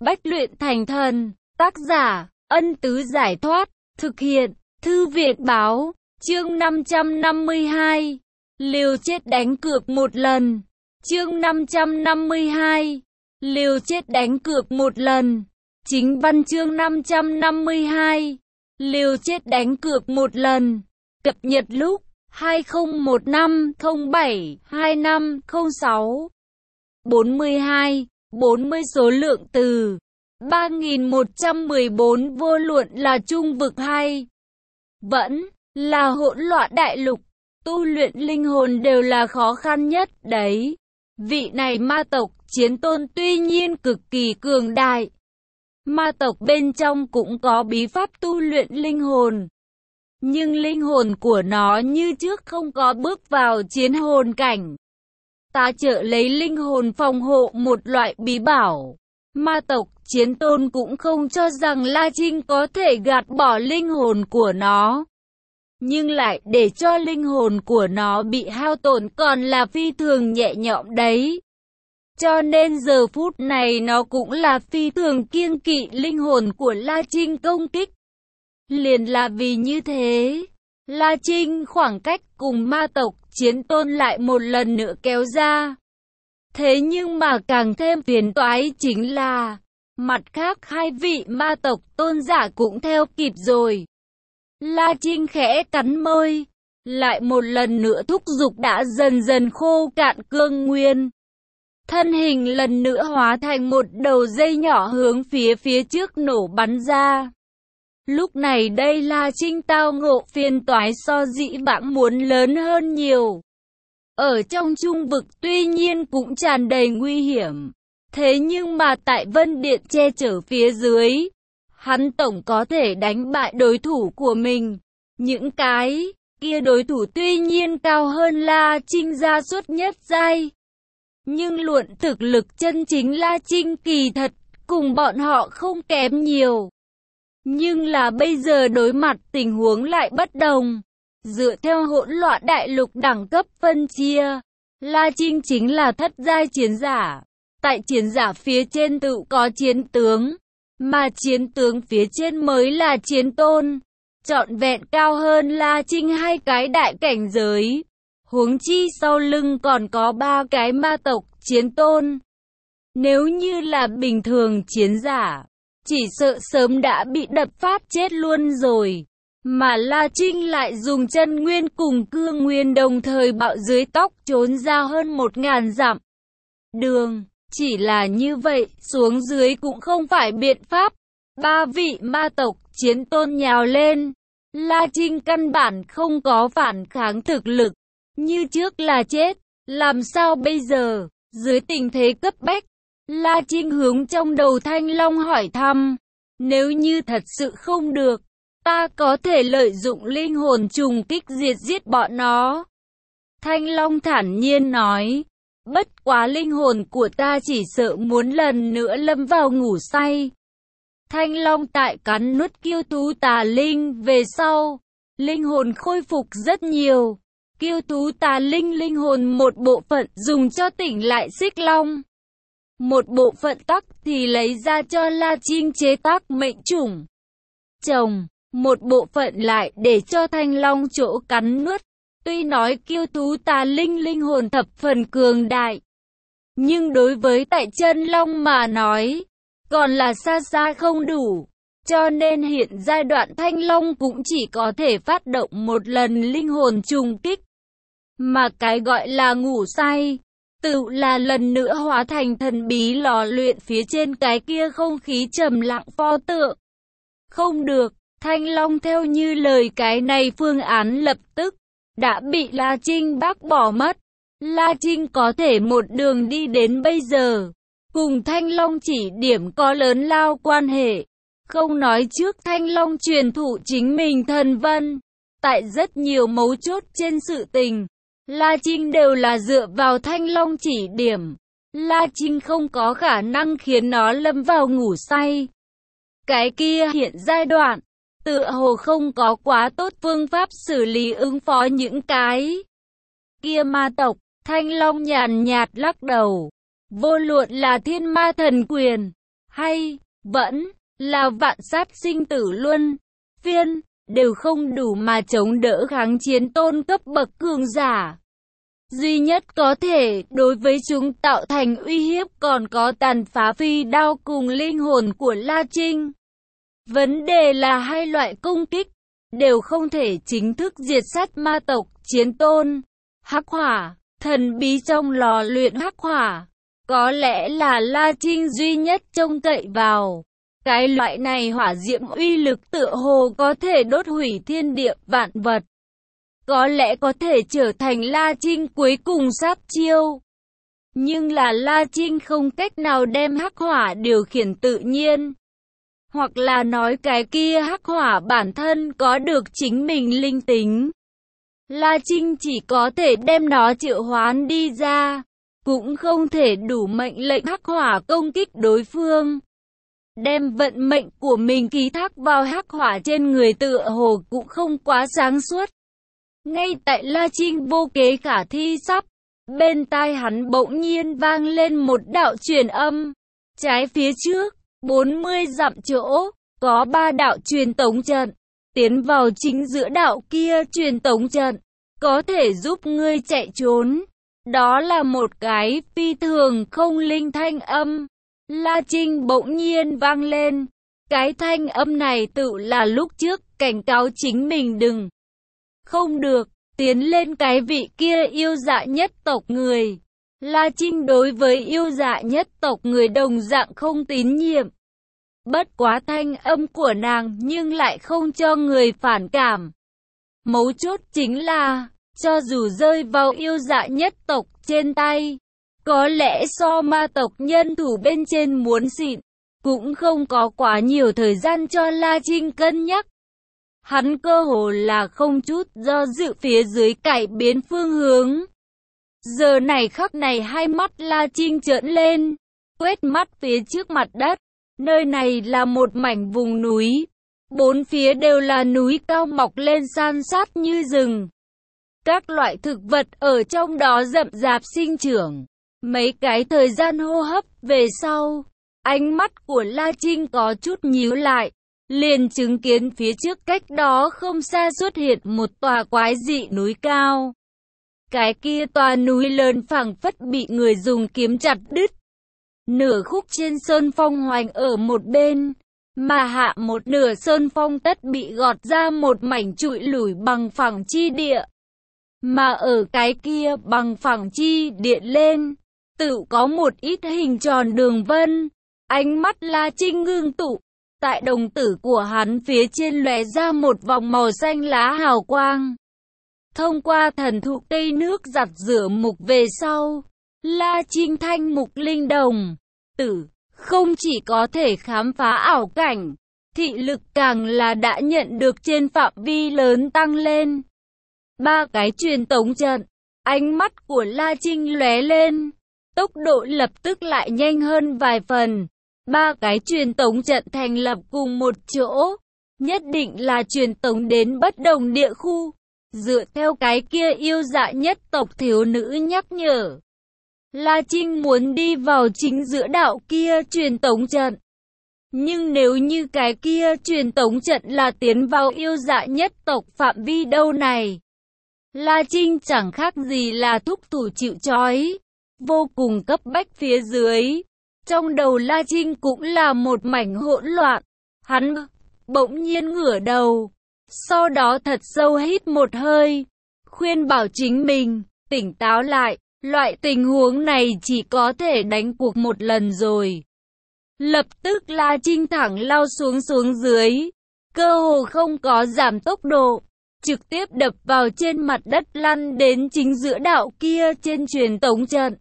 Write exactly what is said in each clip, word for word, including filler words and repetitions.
bách luyện thành thần. Tác giả, Ân Tứ Giải Thoát. Thực hiện, Thư Việt Báo. Chương năm trăm năm mươi hai. Liều chết đánh cược một lần. Chương năm trăm năm mươi hai. Liều chết đánh cược một lần. Chính văn chương năm trăm năm mươi hai. Liều chết đánh cược một lần. Cập nhật lúc hai không một năm không bảy hai năm không sáu. bốn mươi hai, bốn mươi số lượng từ ba nghìn một trăm mười bốn. Vô luận là trung vực hay vẫn là hỗn loạn đại lục, tu luyện linh hồn đều là khó khăn nhất đấy. Vị này ma tộc chiến tôn tuy nhiên cực kỳ cường đại. Ma tộc bên trong cũng có bí pháp tu luyện linh hồn. Nhưng linh hồn của nó như trước không có bước vào chiến hồn cảnh. Ta trợ lấy linh hồn phòng hộ một loại bí bảo. Ma tộc chiến tôn cũng không cho rằng La Trinh có thể gạt bỏ linh hồn của nó. Nhưng lại để cho linh hồn của nó bị hao tổn còn là phi thường nhẹ nhõm đấy. Cho nên giờ phút này nó cũng là phi thường kiêng kỵ linh hồn của La Trinh công kích. Liền là vì như thế, La Trinh khoảng cách cùng ma tộc chiến tôn lại một lần nữa kéo ra. Thế nhưng mà càng thêm phiền toái chính là, mặt khác hai vị ma tộc tôn giả cũng theo kịp rồi. La Trinh khẽ cắn môi, lại một lần nữa thúc giục đã dần dần khô cạn cương nguyên. Thân hình lần nữa hóa thành một đầu dây nhỏ hướng phía phía trước nổ bắn ra. Lúc này đây La Trinh tao ngộ phiền toái so dĩ vãng muốn lớn hơn nhiều. Ở trong trung vực tuy nhiên cũng tràn đầy nguy hiểm. Thế nhưng mà tại Vân Điện che chở phía dưới, hắn tổng có thể đánh bại đối thủ của mình. Những cái kia đối thủ tuy nhiên cao hơn La Trinh ra suốt nhất giai. Nhưng luận thực lực chân chính La Trinh kỳ thật cùng bọn họ không kém nhiều. Nhưng là bây giờ đối mặt tình huống lại bất đồng. Dựa theo hỗn loạn đại lục đẳng cấp phân chia, La Trinh chính là thất giai chiến giả. Tại chiến giả phía trên tự có chiến tướng, mà chiến tướng phía trên mới là chiến tôn. Trọn vẹn cao hơn La Trinh hai cái đại cảnh giới. Huống chi sau lưng còn có ba cái ma tộc chiến tôn. Nếu như là bình thường chiến giả, chỉ sợ sớm đã bị đập phát chết luôn rồi. Mà La Trinh lại dùng chân nguyên cùng cương nguyên đồng thời bạo dưới tóc trốn ra hơn một ngàn dặm đường. Chỉ là như vậy, xuống dưới cũng không phải biện pháp. Ba vị ma tộc chiến tôn nhào lên. La Trinh căn bản không có phản kháng thực lực. Như trước là chết. Làm sao bây giờ? Dưới tình thế cấp bách, La Trinh hướng trong đầu Thanh Long hỏi thăm. Nếu như thật sự không được, ta có thể lợi dụng linh hồn trùng kích diệt giết bọn nó. Thanh Long thản nhiên nói. Bất quá linh hồn của ta chỉ sợ muốn lần nữa lâm vào ngủ say. Thanh Long tại cắn nuốt kiêu thú tà linh về sau, linh hồn khôi phục rất nhiều. Kiêu thú tà linh linh hồn một bộ phận dùng cho tỉnh lại xích long. Một bộ phận tắc thì lấy ra cho La Trinh chế tác mệnh chủng. Chồng, một bộ phận lại để cho Thanh Long chỗ cắn nuốt. Tuy nói kiêu thú tà linh linh hồn thập phần cường đại, nhưng đối với tại chân long mà nói, còn là xa xa không đủ. Cho nên hiện giai đoạn Thanh Long cũng chỉ có thể phát động một lần linh hồn trùng kích. Mà cái gọi là ngủ say, tự là lần nữa hóa thành thần bí lò luyện phía trên cái kia không khí trầm lặng pho tượng. Không được, Thanh Long theo như lời cái này phương án lập tức đã bị La Trinh bác bỏ mất. La Trinh có thể một đường đi đến bây giờ, cùng Thanh Long chỉ điểm có lớn lao quan hệ. Không nói trước Thanh Long truyền thụ chính mình thần vân. Tại rất nhiều mấu chốt trên sự tình, La Trinh đều là dựa vào Thanh Long chỉ điểm. La Trinh không có khả năng khiến nó lâm vào ngủ say. Cái kia hiện giai đoạn, tựa hồ không có quá tốt phương pháp xử lý ứng phó những cái kia ma tộc. Thanh Long nhàn nhạt lắc đầu. Vô luận là thiên ma thần quyền, hay vẫn là vạn sát sinh tử luân phiên, đều không đủ mà chống đỡ kháng chiến tôn cấp bậc cường giả. Duy nhất có thể đối với chúng tạo thành uy hiếp còn có tàn phá phi đao cùng linh hồn của La Trinh. Vấn đề là hai loại công kích đều không thể chính thức diệt sát ma tộc chiến tôn. Hắc hỏa, thần bí trong lò luyện hắc hỏa, có lẽ là La Trinh duy nhất trông cậy vào. Cái loại này hỏa diễm uy lực tựa hồ có thể đốt hủy thiên địa vạn vật. Có lẽ có thể trở thành La Trinh cuối cùng sát chiêu. Nhưng là La Trinh không cách nào đem hắc hỏa điều khiển tự nhiên. Hoặc là nói cái kia hắc hỏa bản thân có được chính mình linh tính. La Trinh chỉ có thể đem nó triệu hoán đi ra, cũng không thể đủ mệnh lệnh hắc hỏa công kích đối phương. Đem vận mệnh của mình ký thác vào hắc hỏa trên người tựa hồ cũng không quá sáng suốt. Ngay tại La Trinh vô kế khả thi sắp, bên tai hắn bỗng nhiên vang lên một đạo truyền âm. Trái phía trước, bốn mươi dặm chỗ, có ba đạo truyền tống trận. Tiến vào chính giữa đạo kia truyền tống trận, có thể giúp ngươi chạy trốn. Đó là một cái phi thường không linh thanh âm. La Trinh bỗng nhiên vang lên. Cái thanh âm này tự là lúc trước cảnh cáo chính mình đừng. Không được, tiến lên cái vị kia yêu dạ nhất tộc người. La Trinh đối với yêu dạ nhất tộc người đồng dạng không tín nhiệm. Bất quá thanh âm của nàng nhưng lại không cho người phản cảm. Mấu chốt chính là, cho dù rơi vào yêu dạ nhất tộc trên tay, có lẽ so ma tộc nhân thủ bên trên muốn xịn, cũng không có quá nhiều thời gian cho La Trinh cân nhắc. Hắn cơ hồ là không chút do dự phía dưới cải biến phương hướng. Giờ này khắc này hai mắt La Trinh trợn lên, quét mắt phía trước mặt đất. Nơi này là một mảnh vùng núi, bốn phía đều là núi cao mọc lên san sát như rừng. Các loại thực vật ở trong đó rậm rạp sinh trưởng. Mấy cái thời gian hô hấp về sau, ánh mắt của La Trinh có chút nhíu lại, liền chứng kiến phía trước cách đó không xa xuất hiện một tòa quái dị núi cao. Cái kia tòa núi lớn phảng phất bị người dùng kiếm chặt đứt. Nửa khúc trên sơn phong hoành ở một bên, mà hạ một nửa sơn phong tất bị gọt ra một mảnh trụi lủi bằng phẳng chi địa. Mà ở cái kia bằng phẳng chi địa lên, tự có một ít hình tròn đường vân. Ánh mắt La Trinh ngưng tụ, tại đồng tử của hắn phía trên lóe ra một vòng màu xanh lá hào quang. Thông qua thần thụ cây nước giặt rửa mục về sau, La Trinh thanh mục linh đồng tử, không chỉ có thể khám phá ảo cảnh, thị lực càng là đã nhận được trên phạm vi lớn tăng lên. Ba cái truyền tống trận, ánh mắt của La Trinh lóe lên, tốc độ lập tức lại nhanh hơn vài phần. Ba cái truyền tống trận thành lập cùng một chỗ, nhất định là truyền tống đến bất đồng địa khu. Dựa theo cái kia yêu dạ nhất tộc thiếu nữ nhắc nhở, La Trinh muốn đi vào chính giữa đạo kia truyền tống trận. Nhưng nếu như cái kia truyền tống trận là tiến vào yêu dạ nhất tộc phạm vi đâu này, La Trinh chẳng khác gì là thúc thủ chịu trói, vô cùng cấp bách phía dưới. Trong đầu La Trinh cũng là một mảnh hỗn loạn. Hắn bỗng nhiên ngửa đầu, sau đó thật sâu hít một hơi, khuyên bảo chính mình tỉnh táo lại. Loại tình huống này chỉ có thể đánh cuộc một lần rồi. Lập tức La Trinh thẳng lao xuống xuống dưới, cơ hồ không có giảm tốc độ, trực tiếp đập vào trên mặt đất lăn đến chính giữa đạo kia trên truyền tống trận.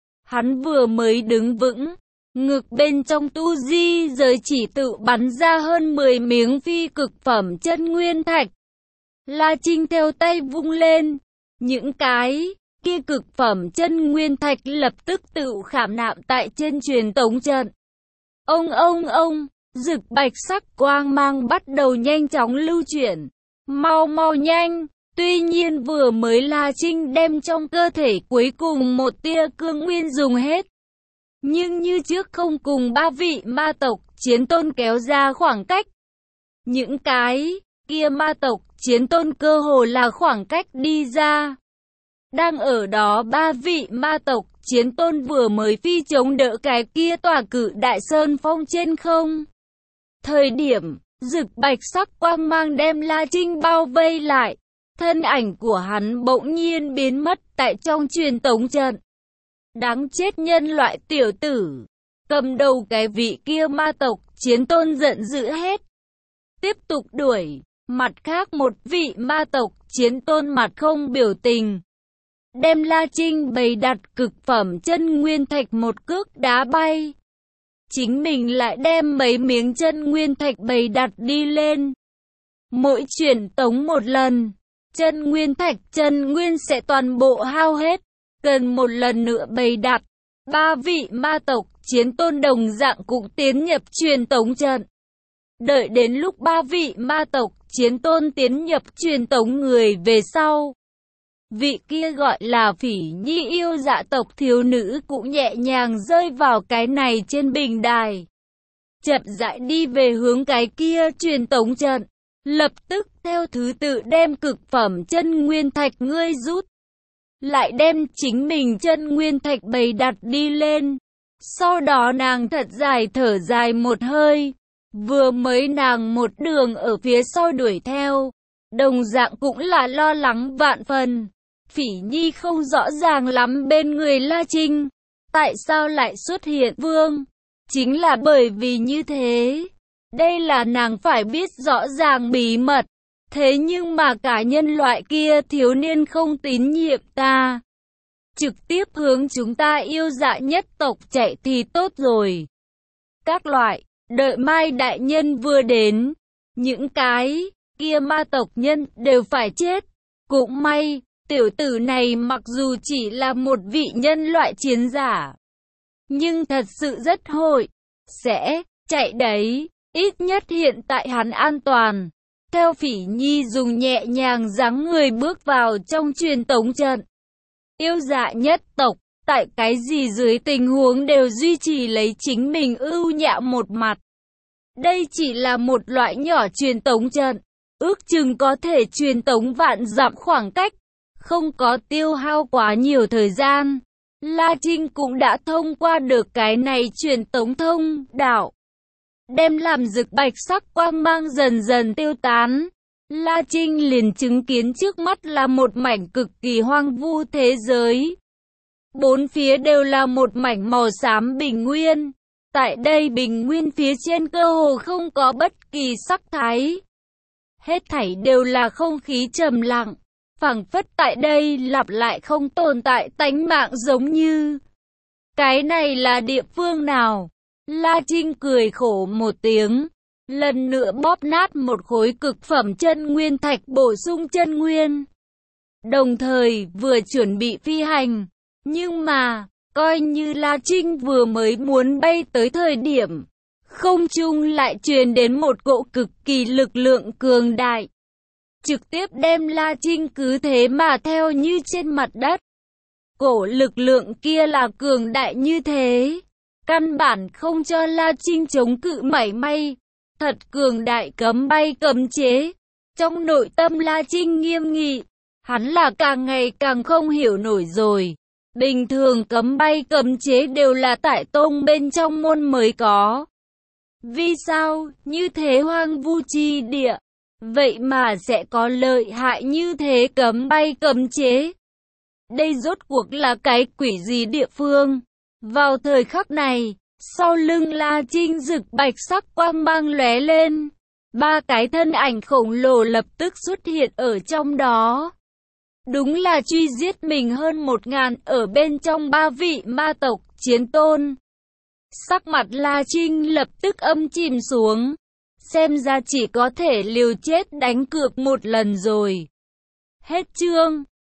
Hắn vừa mới đứng vững, ngực bên trong tu di giới chỉ tự bắn ra hơn mười miếng phi cực phẩm chân nguyên thạch. La Trinh theo tay vung lên, những cái kia cực phẩm chân nguyên thạch lập tức tự khảm nạm tại trên truyền tống trận. Ông ông ông, rực bạch sắc quang mang bắt đầu nhanh chóng lưu chuyển. Mau mau nhanh, tuy nhiên vừa mới La Trinh đem trong cơ thể cuối cùng một tia cương nguyên dùng hết. Nhưng như trước không cùng ba vị ma tộc chiến tôn kéo ra khoảng cách. Những cái kia ma tộc chiến tôn cơ hồ là khoảng cách đi ra. Đang ở đó ba vị ma tộc chiến tôn vừa mới phi chống đỡ cái kia tòa cự đại sơn phong trên không. Thời điểm, rực bạch sắc quang mang đem La Trinh bao vây lại. Thân ảnh của hắn bỗng nhiên biến mất tại trong truyền tống trận. Đáng chết nhân loại tiểu tử. Cầm đầu cái vị kia ma tộc chiến tôn giận dữ hết. Tiếp tục đuổi. Mặt khác một vị ma tộc chiến tôn mặt không biểu tình. Đem La Trinh bày đặt cực phẩm chân nguyên thạch một cước đá bay. Chính mình lại đem mấy miếng chân nguyên thạch bày đặt đi lên. Mỗi truyền tống một lần, chân nguyên thạch chân nguyên sẽ toàn bộ hao hết. Cần một lần nữa bày đặt. Ba vị ma tộc chiến tôn đồng dạng cũng tiến nhập truyền tống trận. Đợi đến lúc ba vị ma tộc chiến tôn tiến nhập truyền tống người về sau. Vị kia gọi là Phỉ Nhi yêu dạ tộc thiếu nữ cũng nhẹ nhàng rơi vào cái này trên bình đài. Chậm rãi đi về hướng cái kia truyền tống trận. Lập tức theo thứ tự đem cực phẩm chân nguyên thạch ngươi rút. Lại đem chính mình chân nguyên thạch bày đặt đi lên. Sau đó nàng thật dài thở dài một hơi. Vừa mới nàng một đường ở phía sau đuổi theo. Đồng dạng cũng là lo lắng vạn phần. Phỉ Nhi không rõ ràng lắm bên người La Trinh. Tại sao lại xuất hiện vương? Chính là bởi vì như thế. Đây là nàng phải biết rõ ràng bí mật. Thế nhưng mà cả nhân loại kia thiếu niên không tín nhiệm ta. Trực tiếp hướng chúng ta yêu dạ nhất tộc chạy thì tốt rồi. Các loại, đợi mai đại nhân vừa đến. Những cái kia ma tộc nhân đều phải chết. Cũng may, tiểu tử này mặc dù chỉ là một vị nhân loại chiến giả. Nhưng thật sự rất hội. Sẽ chạy đấy. Ít nhất hiện tại hắn an toàn. Theo Phỉ Nhi dùng nhẹ nhàng dáng người bước vào trong truyền tống trận. Yêu dạ nhất tộc, tại cái gì dưới tình huống đều duy trì lấy chính mình ưu nhã một mặt. Đây chỉ là một loại nhỏ truyền tống trận, ước chừng có thể truyền tống vạn dặm khoảng cách, không có tiêu hao quá nhiều thời gian. La Trinh cũng đã thông qua được cái này truyền tống thông đạo. Đem làm rực bạch sắc quang mang dần dần tiêu tán. La Trinh liền chứng kiến trước mắt là một mảnh cực kỳ hoang vu thế giới. Bốn phía đều là một mảnh màu xám bình nguyên. Tại đây bình nguyên phía trên cơ hồ không có bất kỳ sắc thái. Hết thảy đều là không khí trầm lặng. Phảng phất tại đây lặp lại không tồn tại tánh mạng giống như. Cái này là địa phương nào? La Trinh cười khổ một tiếng. Lần nữa bóp nát một khối cực phẩm chân nguyên thạch bổ sung chân nguyên. Đồng thời vừa chuẩn bị phi hành. Nhưng mà, coi như La Trinh vừa mới muốn bay tới thời điểm. Không trung lại truyền đến một cỗ cực kỳ lực lượng cường đại. Trực tiếp đem La Trinh cứ thế mà theo như trên mặt đất. Cổ lực lượng kia là cường đại như thế. Căn bản không cho La Trinh chống cự mảy may. Thật cường đại cấm bay cấm chế. Trong nội tâm La Trinh nghiêm nghị. Hắn là càng ngày càng không hiểu nổi rồi. Bình thường cấm bay cấm chế đều là tại tông bên trong môn mới có. Vì sao như thế hoang vu chi địa? Vậy mà sẽ có lợi hại như thế cấm bay cấm chế. Đây rốt cuộc là cái quỷ gì địa phương? Vào thời khắc này, sau lưng La Trinh rực bạch sắc quang mang lóe lên. Ba cái thân ảnh khổng lồ lập tức xuất hiện ở trong đó. Đúng là truy giết mình hơn một ngàn ở bên trong ba vị ma tộc chiến tôn. Sắc mặt La Trinh lập tức âm chìm xuống. Xem ra chỉ có thể liều chết đánh cược một lần rồi. Hết chương.